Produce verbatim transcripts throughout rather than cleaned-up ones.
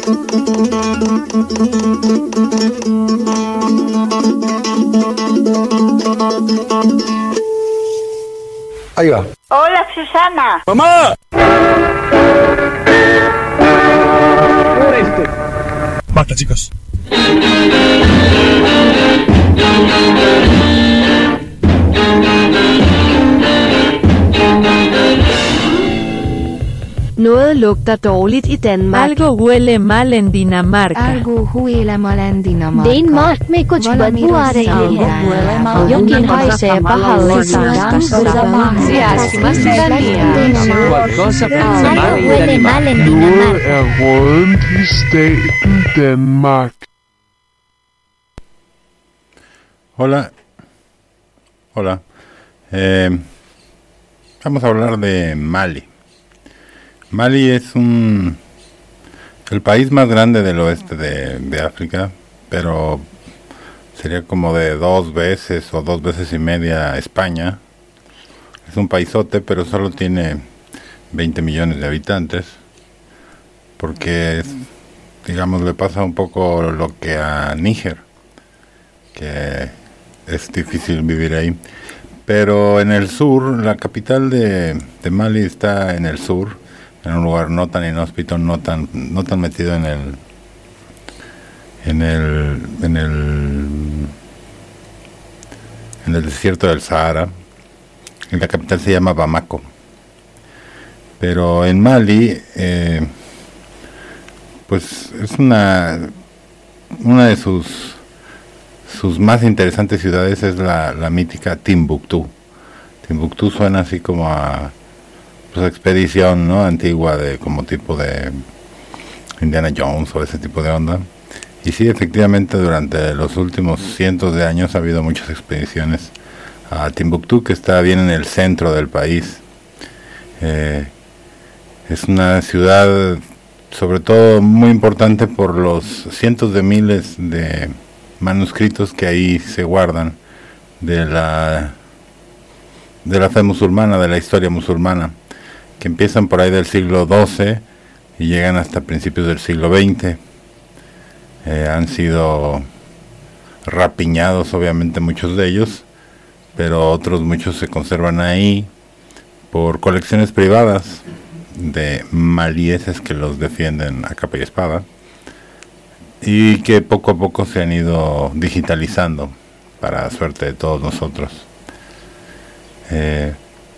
Ahí va. Hola, Susana. ¡Mamá! Este. Basta, chicos. Noget lugter dårligt i Danmark. Algo huele mal en Dinamarca. Algo huele mal en Dinamarca. Denmark में कुछ बदबू आ रही है जो कि हाइसे Qualcosa puzza male in huele mal en Danimarca. Dinamarca. er rådent i staten Danmark. Hola. Hola. Eh, vamos a hablar de Mali. Mali es un el país más grande del oeste de, de África, pero sería como de dos veces o dos veces y media España. Es un paisote, pero solo tiene veinte millones de habitantes, porque es, digamos, le pasa un poco lo que a Níger, que es difícil vivir ahí. Pero en el sur, la capital de, de Mali está en el sur, en un lugar no tan inhóspito, no tan no tan metido en el en el en el en el desierto del Sahara. Y la capital se llama Bamako. Pero en Mali, eh, pues es una una de sus sus más interesantes ciudades es la, la mítica Timbuktu. Timbuktu suena así como a pues expedición, ¿no? Antigua, de como tipo de Indiana Jones o ese tipo de onda. Y sí, efectivamente, durante los últimos cientos de años ha habido muchas expediciones a Timbuktu, que está bien en el centro del país. Eh, es una ciudad, sobre todo, muy importante por los cientos de miles de manuscritos que ahí se guardan de la de la fe musulmana, de la historia musulmana, que empiezan por ahí del siglo doce y llegan hasta principios del siglo veinte. Eh, han sido rapiñados, obviamente, muchos de ellos, pero otros muchos se conservan ahí por colecciones privadas de malieses que los defienden a capa y espada, y que poco a poco se han ido digitalizando para suerte de todos nosotros. Eh,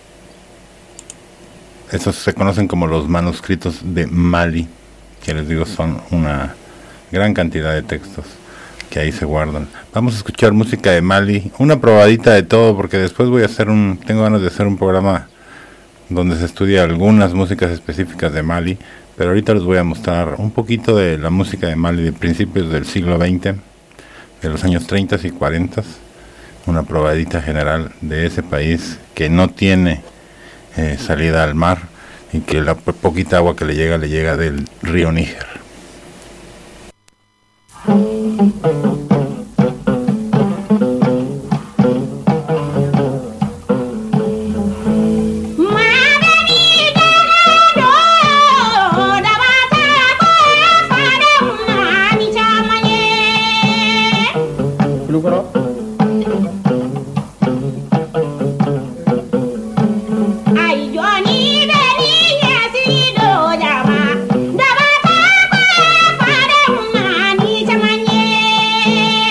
Esos se conocen como los manuscritos de Mali, que les digo son una gran cantidad de textos que ahí se guardan. Vamos a escuchar música de Mali, una probadita de todo, porque después voy a hacer un, tengo ganas de hacer un programa donde se estudia algunas músicas específicas de Mali, pero ahorita les voy a mostrar un poquito de la música de Mali de principios del siglo veinte, de los años treinta y cuarenta, una probadita general de ese país que no tiene Eh, salida al mar y que la poquita agua que le llega le llega del río Níger. Daba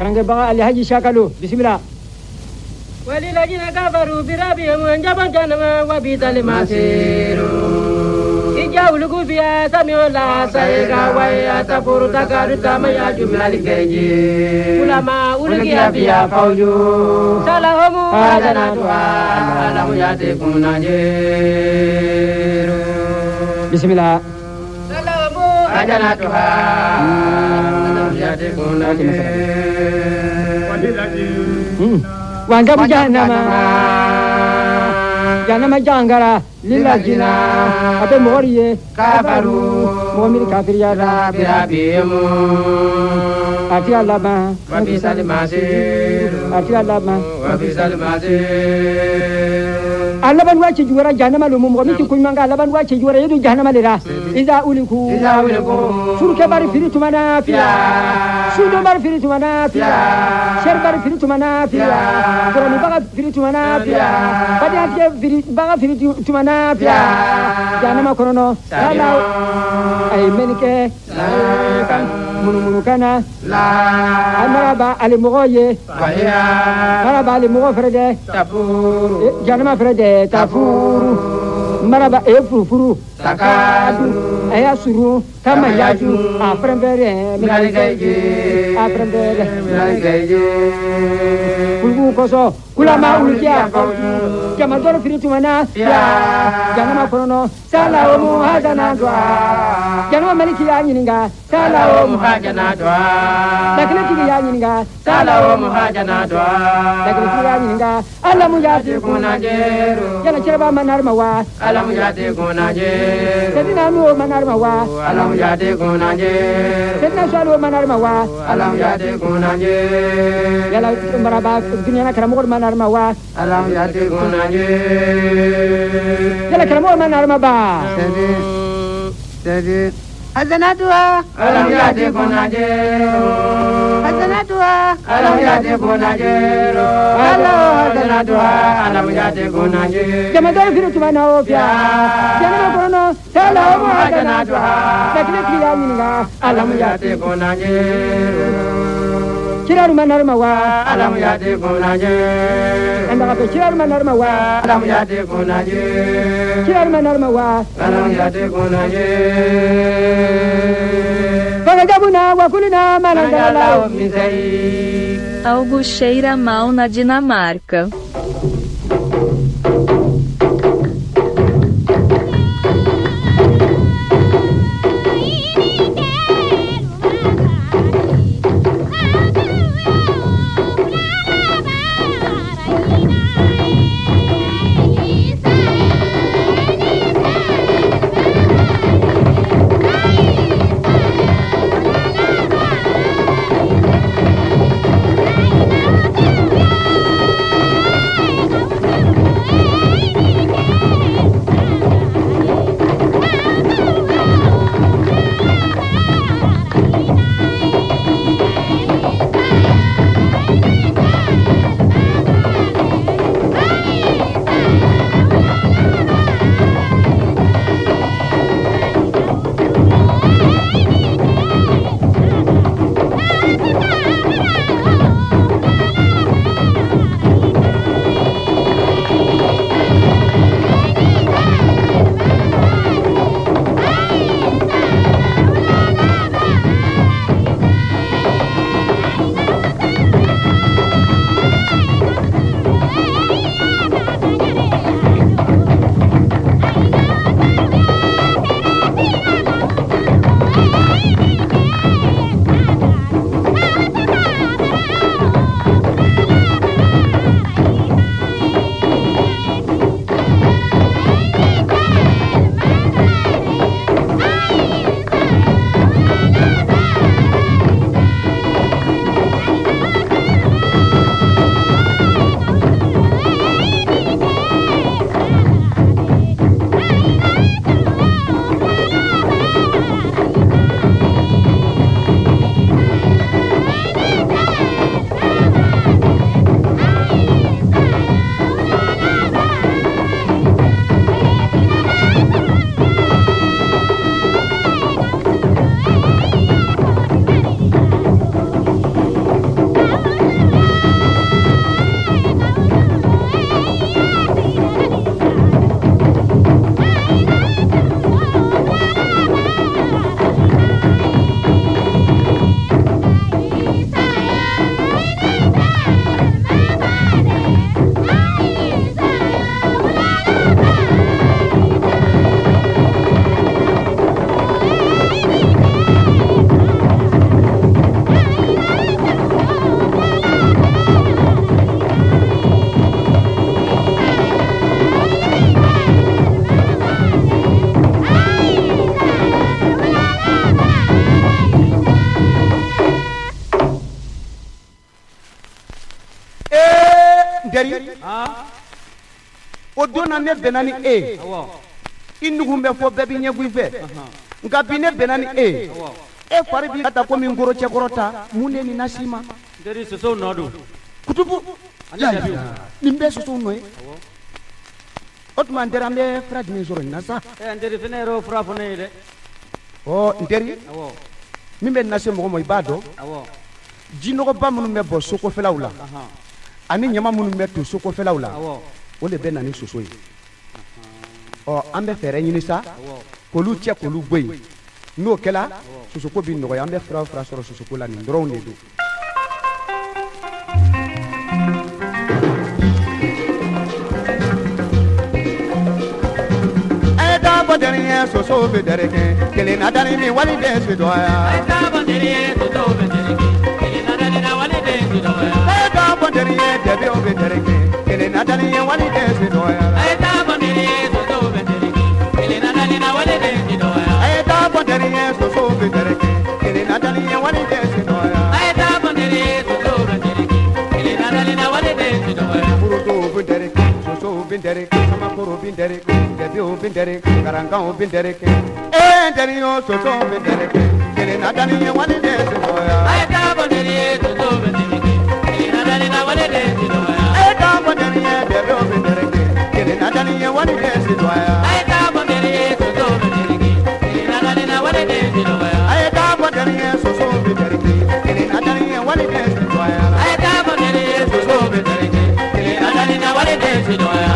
karange baga alhaji shakalu bismillah وللذين كفروا بربهم جبن جنم وبئس المصير إجاو لغوبيا سميو لا سايغا ويا تفور تكارو تاما يا جملا لكيجي كلما أولكي أبيا فوجو سلاهم هذا دعاء لم يأتكم نجير بسم الله سلاهم هذا دعاء لم يأتكم نجير وانجب جهنم جهنم جانغرا للذين أبي موريه كفروا مؤمن كافر يا بربهم أتي الله ما وبئس المصير أتي الله ما وبئس المصير Allah ban wace juwara jahannama lo mum gomi kun manga Allah ban wace juwara yedu jahannama lera iza uliku إذا ولقوا surke bari firitu mana fiya sudo bari firitu mana fiya sher bari firitu mana fiya dorani baga firitu mana fiya badi atke baga firitu mana fiya jahannama kono sala ay menike kan munu munu kana لا anaba ali mogoye وهي maraba ali mogo frede تفور jahannama frede tafuru maraba e furufuru تكاد aya suru kama yaju a prembere من الجيج a prembere من الجيج kulgu koso kula ma ulkia fawju kama dor firitu mana ya janama kono sala o mu hadana dua janama maliki ya nyininga sala o mu مهاجنا دعاء dakle tigi ya nyininga سالا ومهاجنا دعاء dakle tigi ya nyininga alla mu ya يكون جير yana cerba manar mawa ألم يأتكم جير sedina nu manar mawa ألم يأتكم جير sedina swalu manar mawa ألم يأتكم جير yala maraba dunya na karamu manar mawa ألم يأتكم جير yala karamu manar maba حسناتها ألم يأتكم جير حسناتها ألم يأتكم جير ألم حسناتها ألم يأتكم جير jama dor firitu mana o fia janama kono sala o mu hadana dua dakle tigi ya nyininga alla ألم mu ya يأتكم جير kiraru manar mawa ألم يأتكم جير anda ka kiraru manar mawa ألم يأتكم جير kiraru manar mawa ألم يأتكم جير Vagabuna wa kulina الله malangala من زيد Algo cheira mal na Dinamarca. Thank you. Nderi o donna ne bɛnna ni e i nugun bɛ fɔ bɛɛ b'i ɲɛgun i fɛ nka bi ne bɛnna ni e e fari b'i ka taa komi n koro cɛkɔrɔta mun de nin na s'i ma Nderi sosow nɔ don kutubu nin bɛɛ sosow nɔ ye o tuma Nderi an bɛ fura jumɛn sɔrɔ nin na sa ɛ Nderi fɛnɛ yɛrɛ o fura fɔ ne ye dɛ ɔ Nderi min bɛ nin lase mɔgɔ ma i b'a dɔn jinɔgɔba minnu bɛ bɔ so kɔfɛlaw la ani ɲama minnu bɛ to so kɔfɛlaw la o de bɛ na ni soso ye ɔ an bɛ fɛɛrɛ ɲini sa k'olu cɛ k'olu bɔ yen n'o kɛla sosoko bi nɔgɔya an bɛ fura o fura sɔrɔ sosoko la nin dɔrɔnw de don Deriye soso be dereke kele na dani mi wali de se doya ay ta banderiye soso be dereke kele na dani na wali de se doya ay ta banderiye debe o be dereke kele na dani wali de se doya ay ta banderiye soso be dereke kele na dani na wali de se doya ay ta banderiye soso be dereke kele na dani wali de se doya ay ta banderiye soso be dereke kele na dani na wali de se doya puro to be dereke soso be dereke sama puro be dereke Debiu bindereke, garangao bindereke, eh derio soso bindereke, kele na dani wali de se doya. Ay ta bonderiye soso bindereke, kele na dani na wali de se doya. Ay ta bonderiye debiu bindereke, kele na dani wali de se doya. Ay ta bonderiye soso bindereke, kele na dani na wali de se doya. Ay ta bonderiye soso bindereke, kele na dani wali de se doya. Ay ta bonderiye soso bindereke, kele na dani na wali de se doya.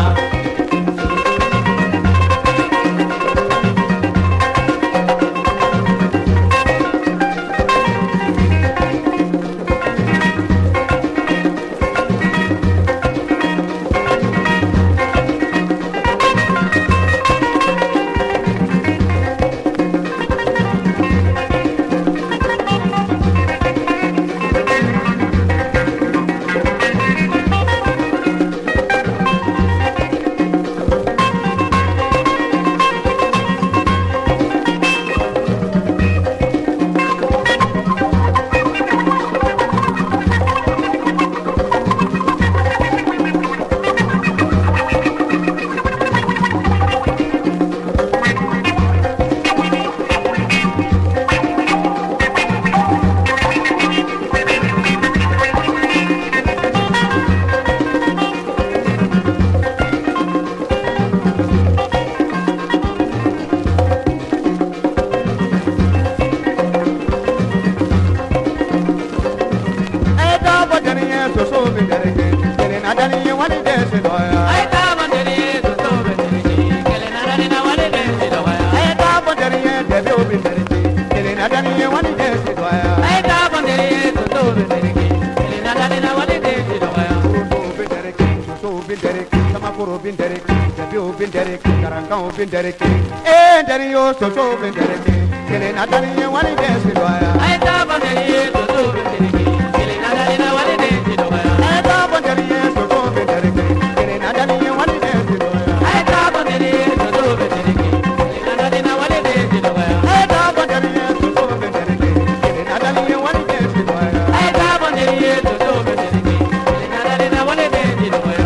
Bindereke, eh derio soso bindereke, kele na dani wali de se doya. Ay ta banderiye soso bindereke, kele na dani wali de se doya. Ay ta banderiye soso bindereke, kele na dani wali de se doya. Ay ta banderiye soso bindereke, kele na dani wali de se doya. Ay ta banderiye soso bindereke, kele na dani wali de se doya. Ay ta banderiye soso bindereke, kele na dani wali de se doya.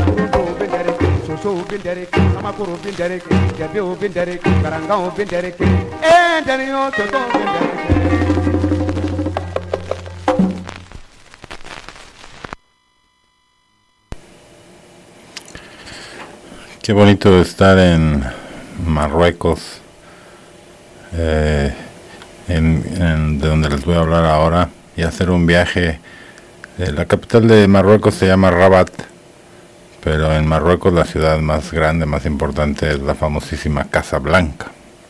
Soso bindereke, sama kuru bindereke. Debiu bindereke, garangao bindereke, eh derio soso bindereke. Qué bonito estar en Marruecos, eh, en, en, de donde les voy a hablar ahora, y hacer un viaje. Eh, la capital de Marruecos se llama Rabat, pero en Marruecos la ciudad más grande, más importante es la famosísima Casablanca.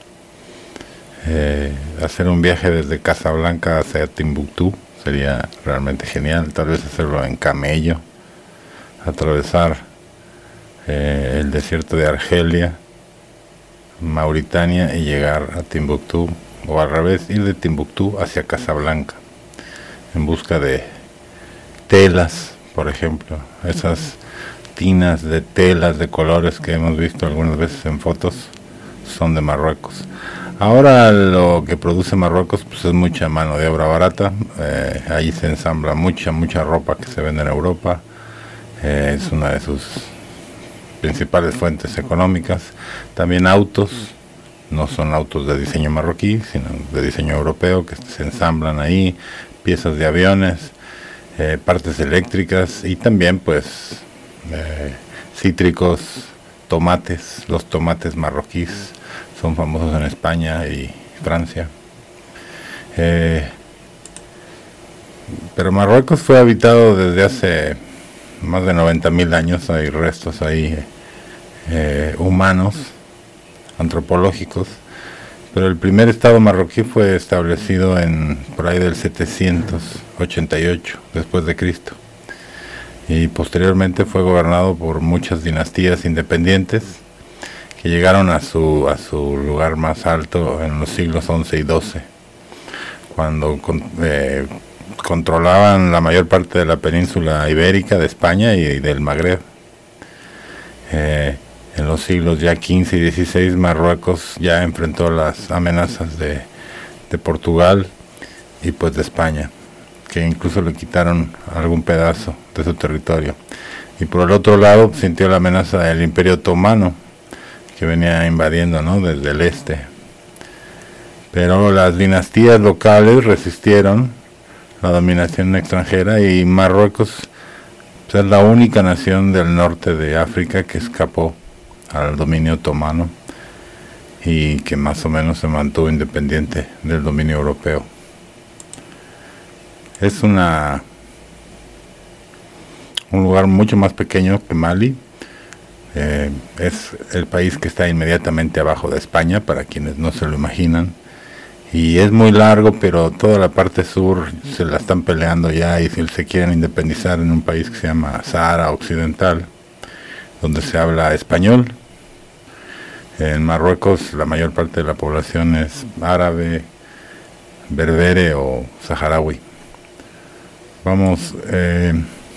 Eh, hacer un viaje desde Casablanca hacia Timbuktu sería realmente genial, tal vez hacerlo en camello, atravesar eh, el desierto de Argelia, Mauritania y llegar a Timbuktu, o al revés, ir de Timbuktu hacia Casablanca, en busca de telas, por ejemplo, esas tinas de telas de colores que hemos visto algunas veces en fotos, son de Marruecos. Ahora lo que produce Marruecos pues es mucha mano de obra barata, eh, ahí se ensambla mucha, mucha ropa que se vende en Europa, eh, es una de sus principales fuentes económicas. También autos, no son autos de diseño marroquí, sino de diseño europeo, que se ensamblan ahí, piezas de aviones, eh, partes eléctricas y también pues eh, cítricos, tomates. Los tomates marroquíes son famosos en España y Francia. Eh, pero Marruecos fue habitado desde hace más de noventa mil años, hay restos ahí eh, humanos, antropológicos, pero el primer estado marroquí fue establecido en por ahí del setecientos ochenta y ocho después de Cristo, y posteriormente fue gobernado por muchas dinastías independientes que llegaron a su a su lugar más alto en los siglos once y doce, cuando eh, controlaban la mayor parte de la península ibérica, de España y del Magreb. Eh, en los siglos ya quince y dieciséis, Marruecos ya enfrentó las amenazas de, de Portugal y pues de España, que incluso le quitaron algún pedazo de su territorio. Y por el otro lado sintió la amenaza del Imperio Otomano, que venía invadiendo, ¿no?, desde el este. Pero las dinastías locales resistieron la dominación extranjera y Marruecos pues, es la única nación del norte de África que escapó al dominio otomano y que más o menos se mantuvo independiente del dominio europeo. Es una un lugar mucho más pequeño que Mali. Eh, es el país que está inmediatamente abajo de España, para quienes no se lo imaginan. Y es muy largo, pero toda la parte sur se la están peleando ya y si se quieren independizar en un país que se llama Sahara Occidental, donde se habla español. En Marruecos la mayor parte de la población es árabe, berbere o saharaui. Vamos, eh,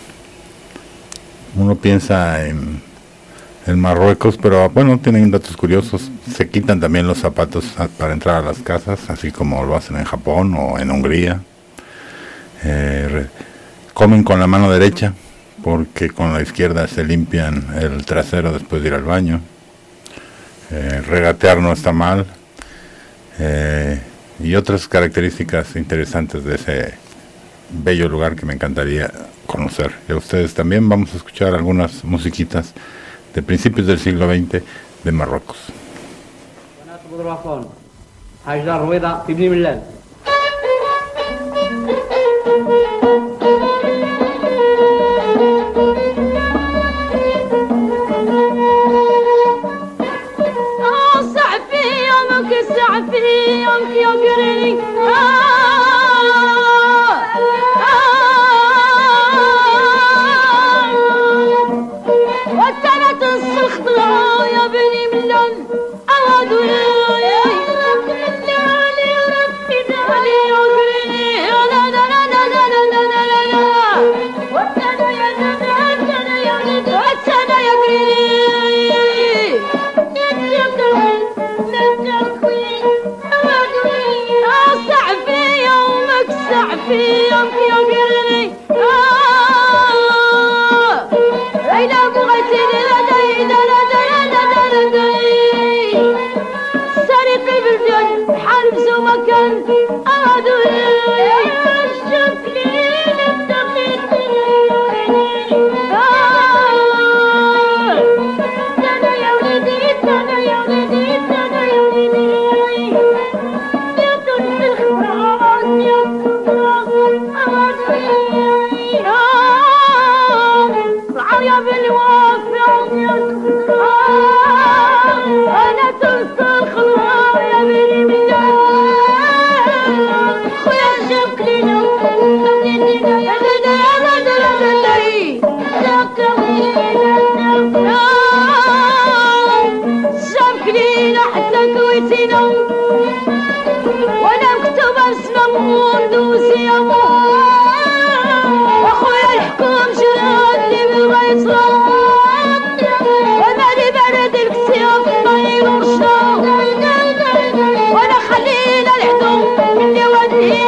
uno piensa en en Marruecos, pero bueno, tienen datos curiosos. Se quitan también los zapatos a, para entrar a las casas, así como lo hacen en Japón o en Hungría. Eh, re, comen con la mano derecha, porque con la izquierda se limpian el trasero después de ir al baño. Eh, regatear no está mal. Eh, y otras características interesantes de ese bello lugar que me encantaría conocer. Y a ustedes también. Vamos a escuchar algunas musiquitas de principios del siglo veinte de Marruecos.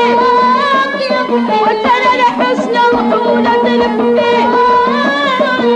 وترى الحسن وحولة الفيه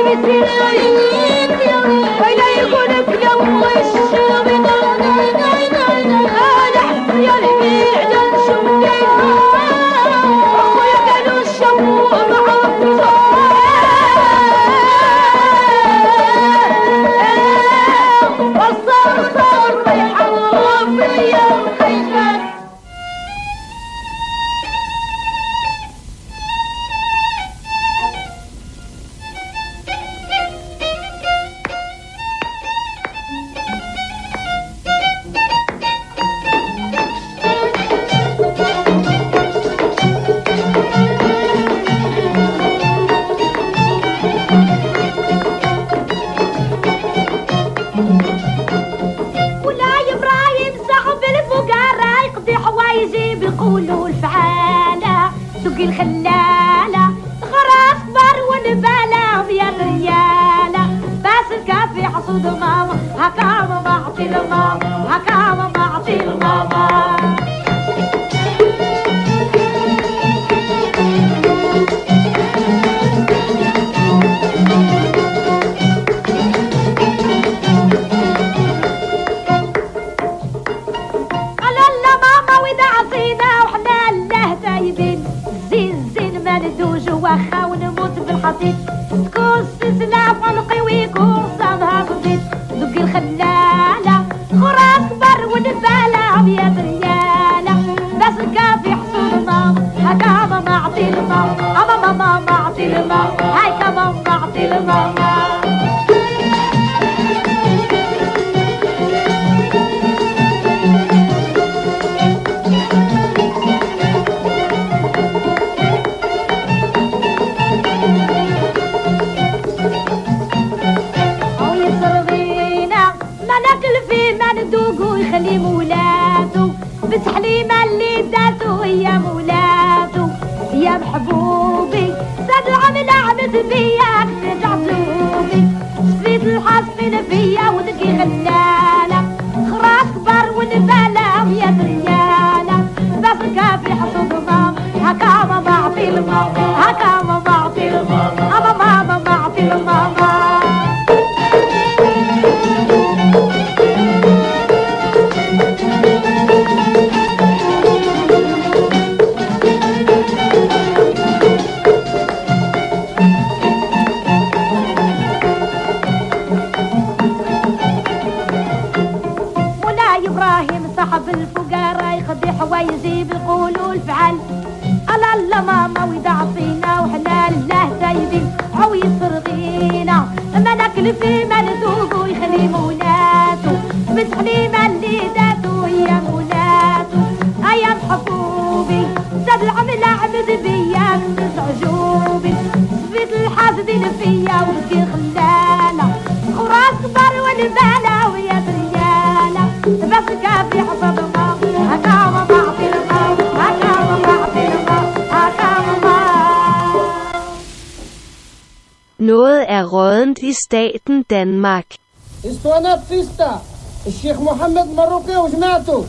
Noget er rådent i staten Danmark. اسطوانات فيستا الشيخ محمد مروقي وجماعته.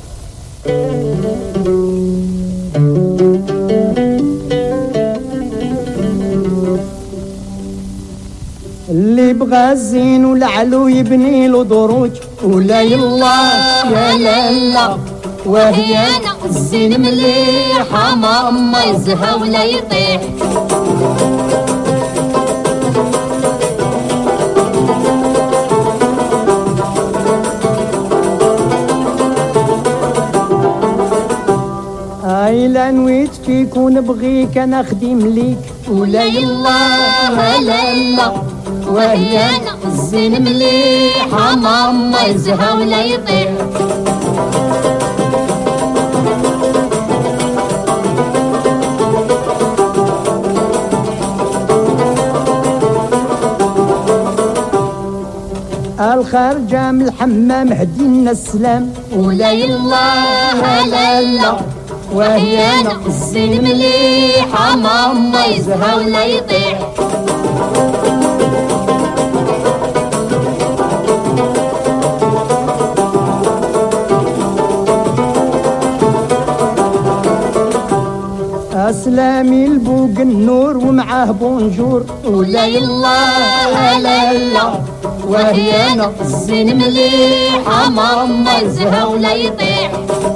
اللي بغى الزين والعلو يبني له دروج ولا يلا يا لالا وهي الزين مليحة ما يزهى ولا يطيح. إلا نويت كي يكون بغيك أنا خديم ليك ولا يلا هلا لا وهي الزين مليحة ما يزهى ولا يطيح. الخارجة من الحمام هدينا السلام ولا يلا هلا لا وهي الزين مليحة ما يزهى ولا يطيح. سلامي البوق النور ومعاه بونجور ولا يلا لا لا وهي انا الزين مليحه ماما يزهى ولا يطيح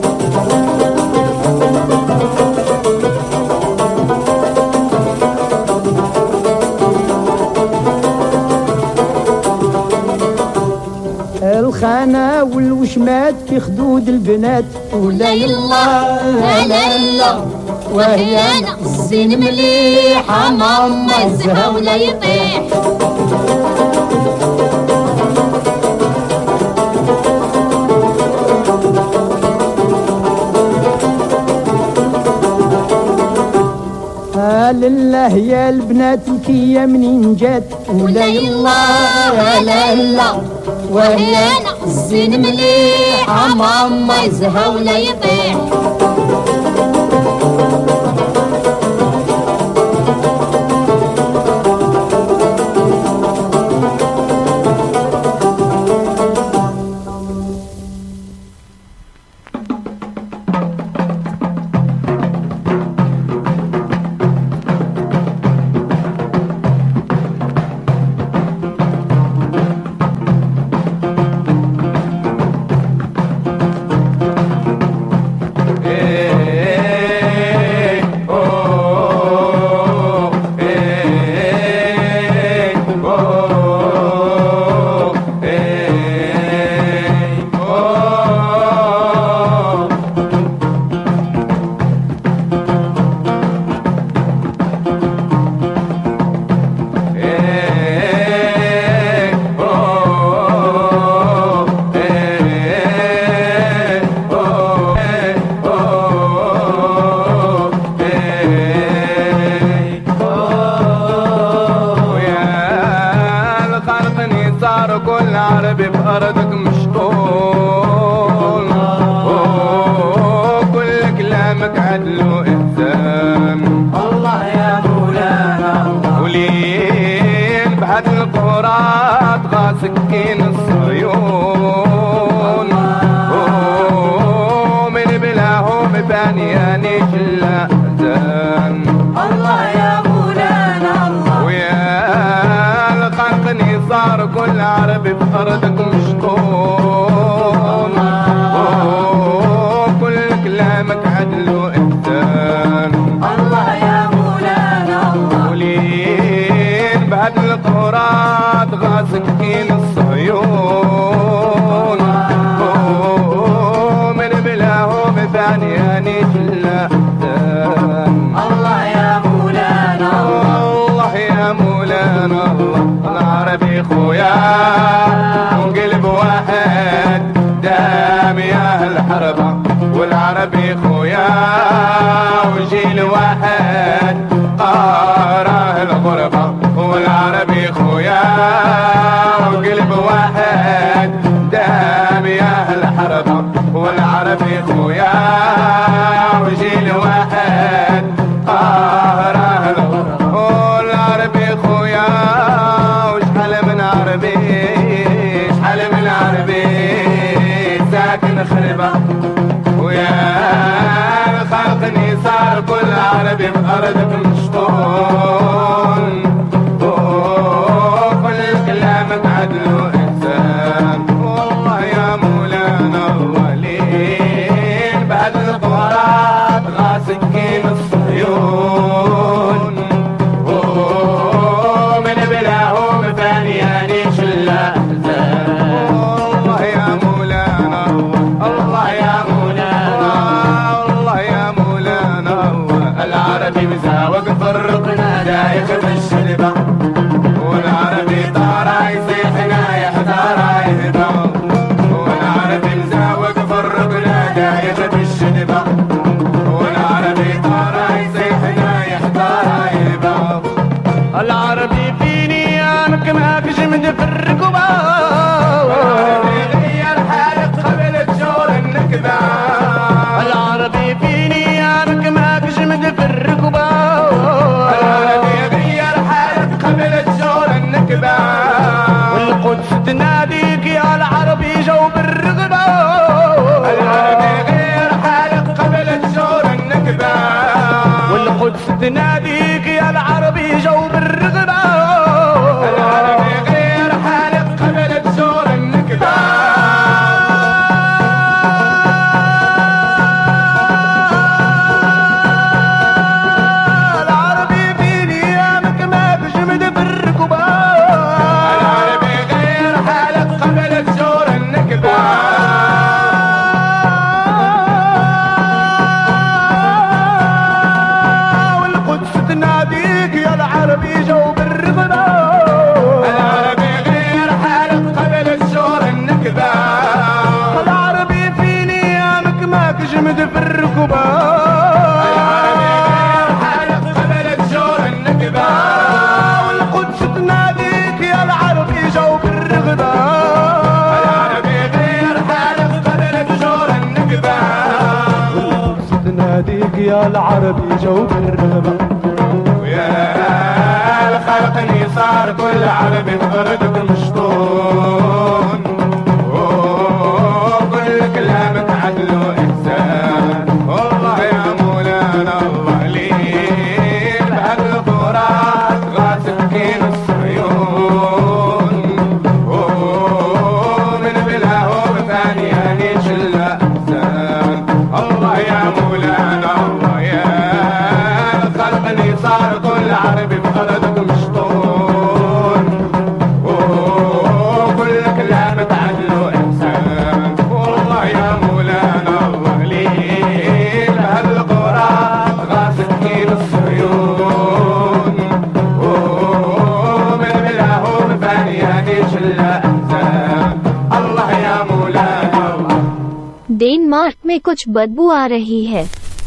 الخانة والوشمات في خدود البنات ولا يلا لا لا وهي انا الزين مليحه ماما يزهى ولا يطيح لله يا البنات الكية منين جات ولا يلا لا لا وهي انا الزين مليحه ماما يزهى ولا يطيح سكين الصيون ومن بلاهم بانياني جلا زان الله يا مولانا الله ويا الخلقني صار كل عربي بأرضك مشطون وكل كلامك عدل وإحسان الله يا مولانا الله ولين بعد القرات غاسكين الصيون ومن بلاهم بانياني جلا الله يا مولانا الله يا مولانا الله العربي خويا وقلب واحد دام يا الحربة والعربي خويا وجيل واحد قاراه الغربة والعربي خويا وقلب واحد دام يا الحربة والعربي خويا وجيل واحد قاراه الغربة والعربي خويا وشحال من عربي شحال من عربي ساكن خربة ويا خلقني صار كل عربي بأرضك مشطون وكل كلامك عدل وإحسان والله يا مولانا الله لين بعد القرات غاسكين الصهيون ومن بلاهم فانياني شلا الله يا مولانا الله يا مولانا الله يا مولانا الله العربي مزاوق فرقنا دايخ بالشلبة والعربي طارا يصيحنا يحتارا يهدى والعربي مزاوق فرقنا دايخ بالشلبة والعربي طارا يصيحنا يحتارا يهدى العربي فيني انك ما كجمد في الركبة والعربي غير حالك قبل تجور النكبة العربي فيني انك ما كجمد في الركبة العربي غير حالك قبل تجور النكبة والقدس تناديك يا العربي جو بالرغبة العربي غير حالك قبل تجور النكبة والقدس تناديك يا العربي جو بالرغبة العربي غير حالك قبل تزور النكبة العربي في نيامك ما تجمد بالركبة العربي غير حالك قبل تزور النكبة تناديك يا العربي جو بالرغبة العربي غير حالك قبل الزور النكبة العربي في نيامك ما تجمد في الركبة العربي غير حالك قبل الزور النكبة والقدس تناديك يا العربي جو بالرغبة العربي غير حالك قبل الزور النكبة والقدس تناديك يا العربي جو بالرغبة الخلق اللي صار كل عربي بردك مشطون كل كلامك عدل وإحسان والله يا مولانا الله ليك بهالقرات غاسل كين الصيون من بلاه بثانية نيش الأحسان الله يا مولانا الله يا الخلق اللي صار كل عربي بغردك مشطون وكل كلامك عدل وإحسان والله يا مولانا الله ليك بهالقرات غاسل كين الصيون ومن بلاه بثانية نيش الأحسان الله يا مولانا الله Denmark में कुछ बदबू आ रही है।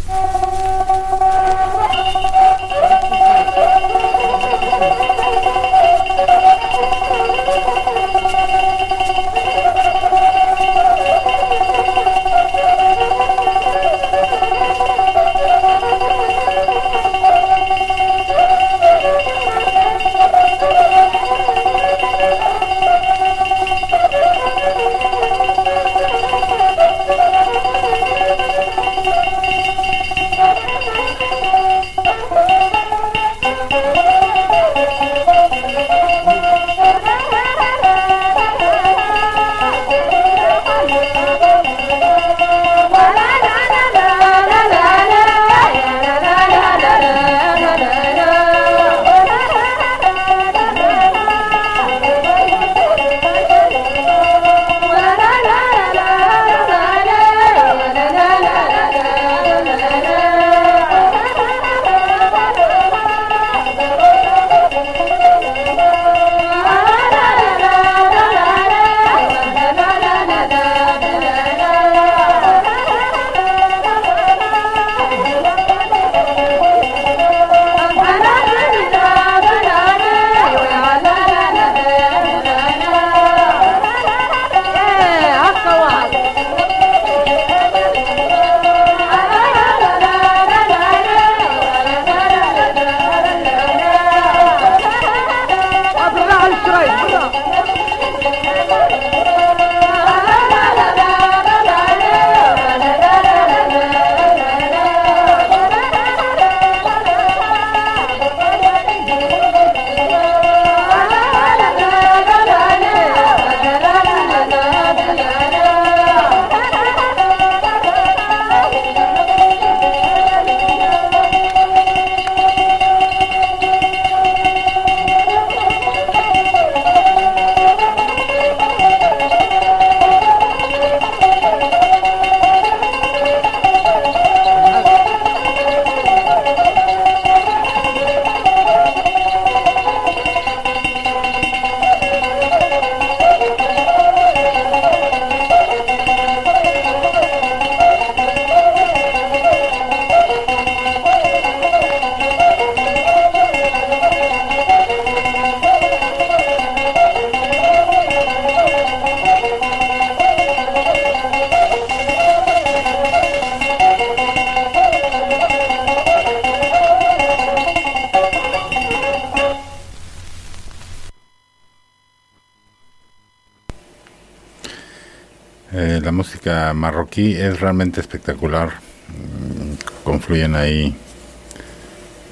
Eh, la música marroquí es realmente espectacular. Confluyen ahí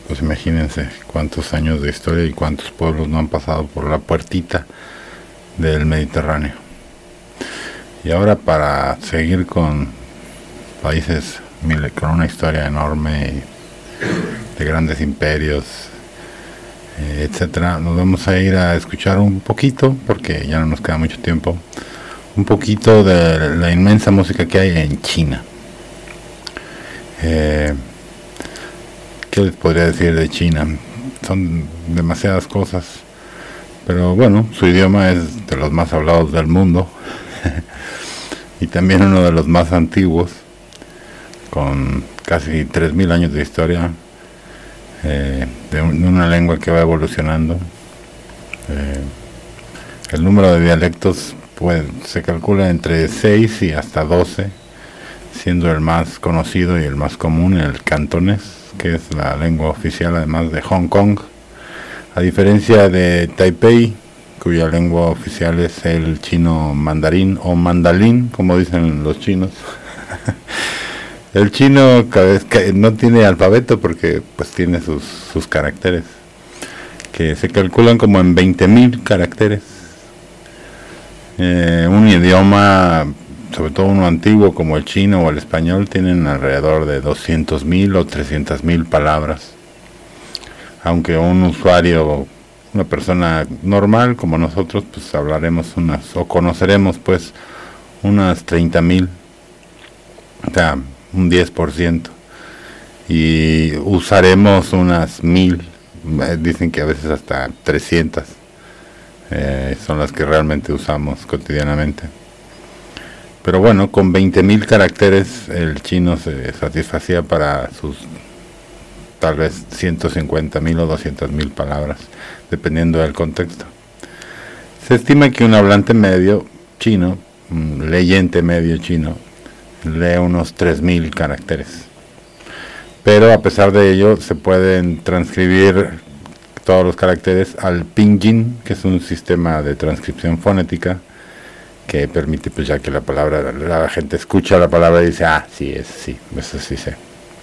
pues imagínense cuántos años de historia y cuántos pueblos no han pasado por la puertita del Mediterráneo. Y ahora, para seguir con países con una historia enorme de grandes imperios, eh, etcétera, nos vamos a ir a escuchar un poquito, porque ya no nos queda mucho tiempo, un poquito de la inmensa música que hay en China. Eh, ¿Qué les podría decir de China? Son demasiadas cosas, pero bueno, su idioma es de los más hablados del mundo y también uno de los más antiguos, con casi tres mil años de historia, eh, de, un, de una lengua que va evolucionando. Eh, el número de dialectos pues, se calcula entre seis y hasta doce, siendo el más conocido y el más común el cantonés, que es la lengua oficial además de Hong Kong, a diferencia de Taipei, cuya lengua oficial es el chino mandarín o mandalín, como dicen los chinos. El chino no tiene alfabeto porque pues tiene sus, sus caracteres, que se calculan como en veinte mil caracteres. Eh, un idioma, sobre todo uno antiguo como el chino o el español, tienen alrededor de doscientos mil o trescientas mil palabras, aunque un usuario, una persona normal como nosotros, pues hablaremos unas, o conoceremos pues unas treinta mil, o sea, un diez por ciento, y usaremos unas mil, dicen que a veces hasta trescientas, eh, son las que realmente usamos cotidianamente. Pero bueno, con veinte mil caracteres el chino se satisfacía para sus tal vez ciento cincuenta mil o doscientas mil palabras, dependiendo del contexto. Se estima que un hablante medio chino, un leyente medio chino, lee unos tres mil caracteres. Pero a pesar de ello, se pueden transcribir todos los caracteres al pinyin, que es un sistema de transcripción fonética que permite, pues ya que la palabra, la gente escucha la palabra y dice, ah, sí, es, sí, eso sí sé.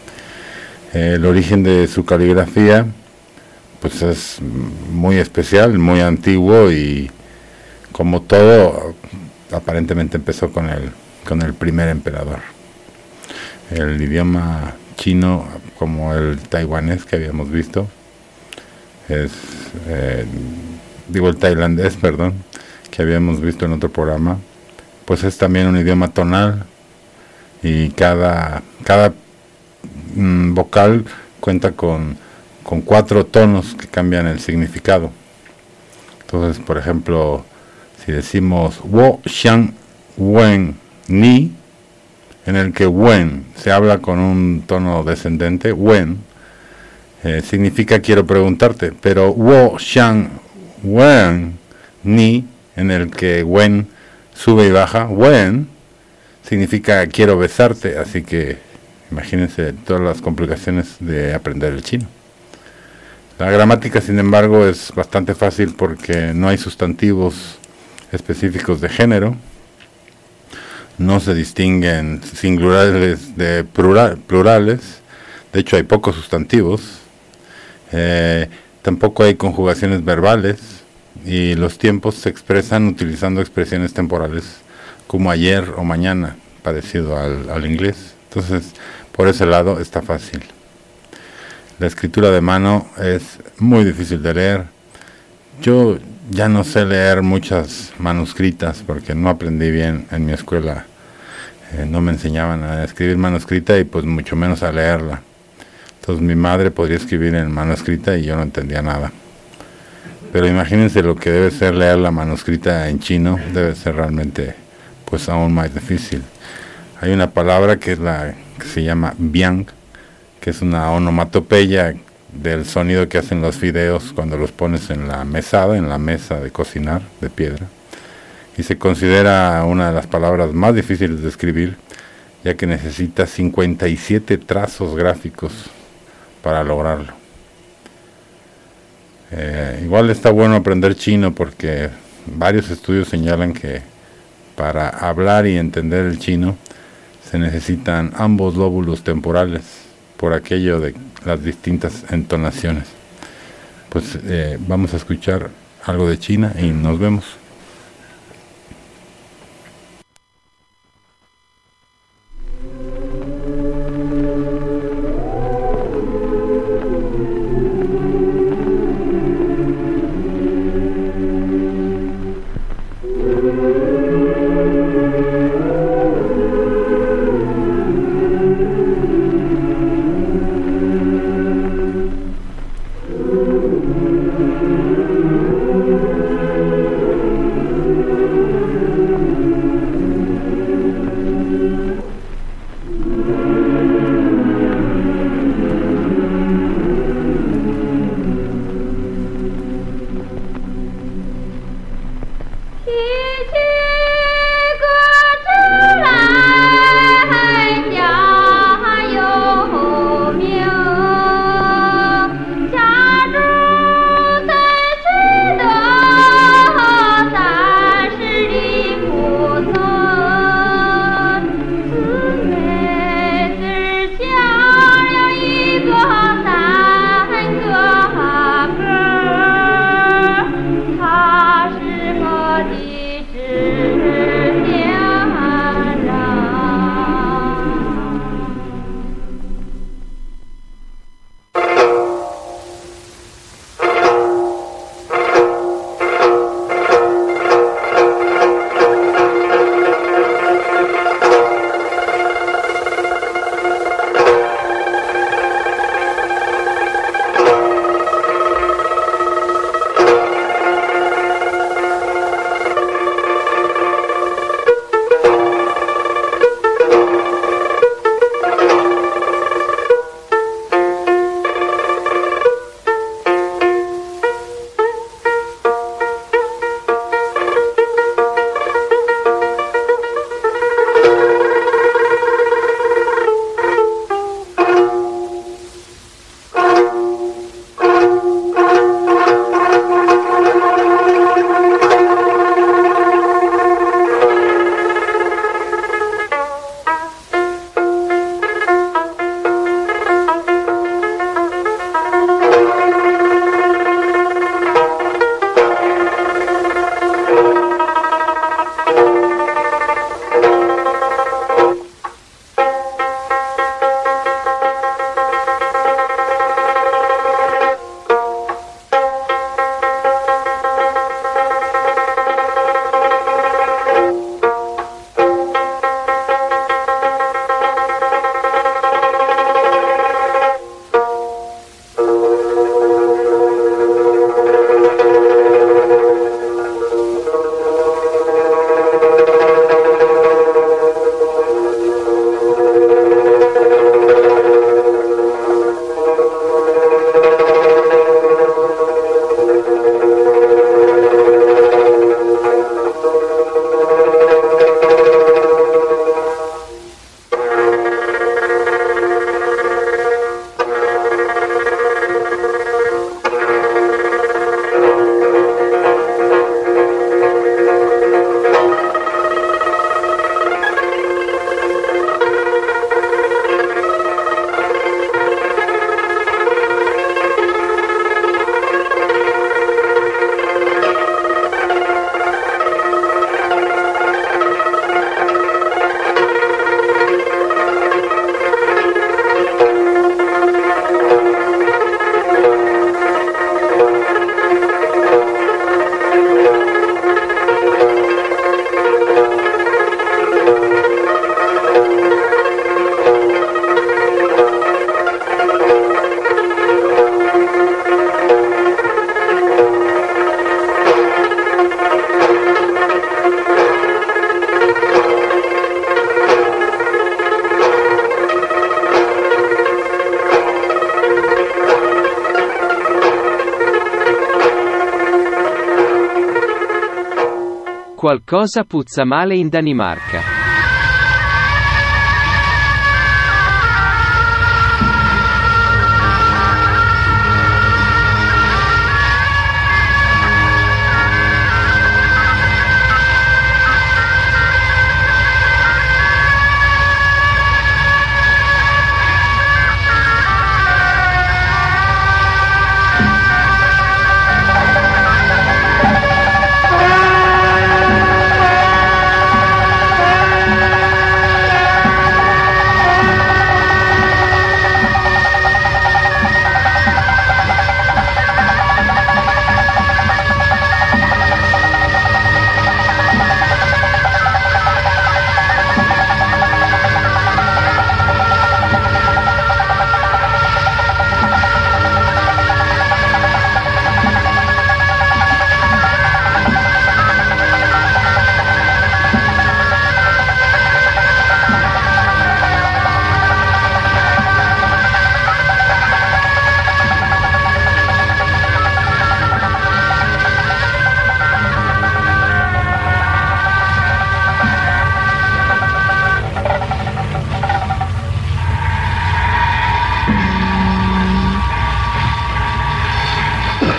El origen de su caligrafía, pues es muy especial, muy antiguo, y como todo, aparentemente empezó con el, con el primer emperador. El idioma chino, como el taiwanés que habíamos visto, es, eh, digo el tailandés, perdón, que habíamos visto en otro programa, pues es también un idioma tonal, y cada, cada mm, vocal cuenta con, con cuatro tonos que cambian el significado. Entonces, por ejemplo, si decimos wo, xiang, wen, ni, en el que wen se habla con un tono descendente, wen, eh, significa quiero preguntarte, pero wo, xiang, wen, ni, en el que wen sube y baja, wen, significa quiero besarte. Así que imagínense todas las complicaciones de aprender el chino. La gramática, sin embargo, es bastante fácil porque no hay sustantivos específicos de género, no se distinguen singulares de plural, plurales, de hecho hay pocos sustantivos, eh, tampoco hay conjugaciones verbales, y los tiempos se expresan utilizando expresiones temporales como ayer o mañana, parecido al, al inglés. Entonces, por ese lado está fácil. La escritura de mano es muy difícil de leer. Yo ya no sé leer muchas manuscritas porque no aprendí bien en mi escuela. Eh, no me enseñaban a escribir manuscrita y pues mucho menos a leerla. Entonces mi madre podría escribir en manuscrita y yo no entendía nada. Pero imagínense lo que debe ser leer la manuscrita en chino, debe ser realmente pues aún más difícil. Hay una palabra que es la que se llama biang, que es una onomatopeya del sonido que hacen los fideos cuando los pones en la mesada, en la mesa de cocinar de piedra, y se considera una de las palabras más difíciles de escribir, ya que necesita cincuenta y siete trazos gráficos para lograrlo. Eh, igual está bueno aprender chino porque varios estudios señalan que para hablar y entender el chino se necesitan ambos lóbulos temporales, por aquello de las distintas entonaciones. Pues eh, vamos a escuchar algo de China y nos vemos. Qualcosa puzza male in Danimarca.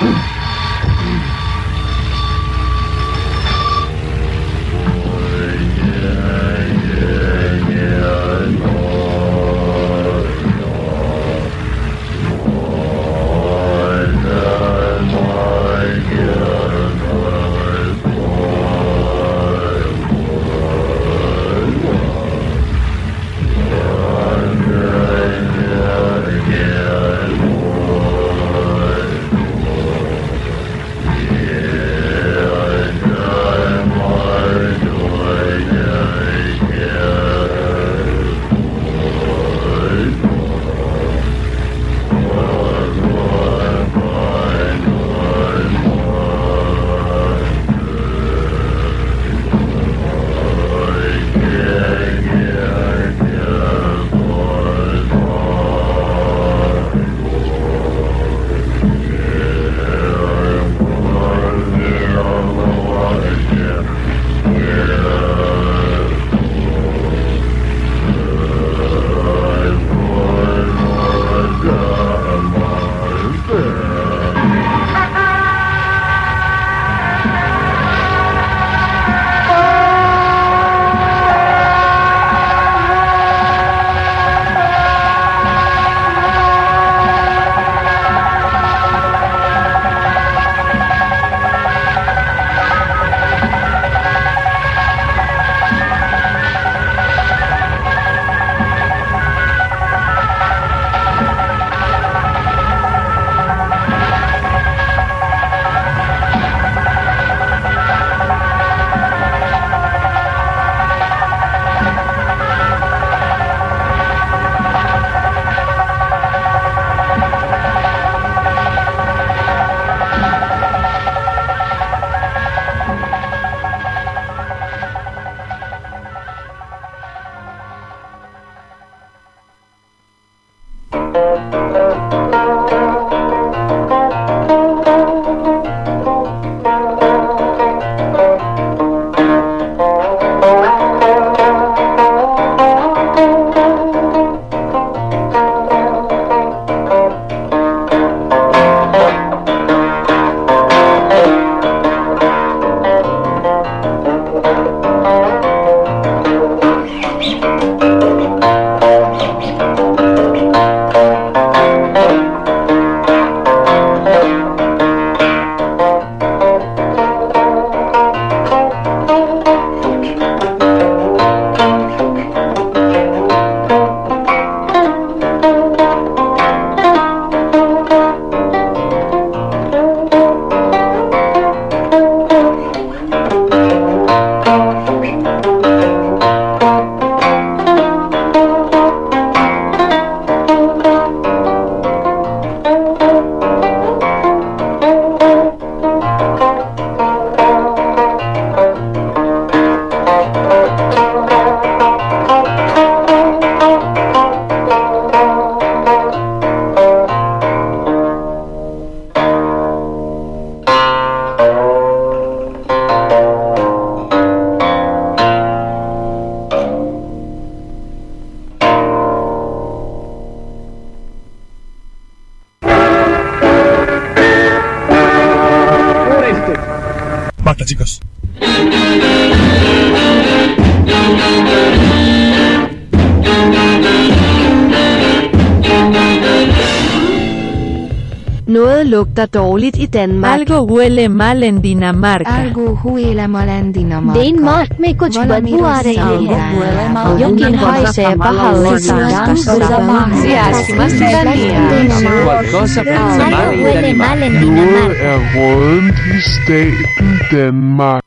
Basta, chicos. Noget lugter dårligt i Danmark. Algo huele mal en Dinamarca. Algo huele mal en Dinamarca. Denmark में कुछ बदबू आ रही है। यकीन है से बाहर Qualcosa puzza male in huele mal en Danimarca. Noget er rådent i staten Danmark.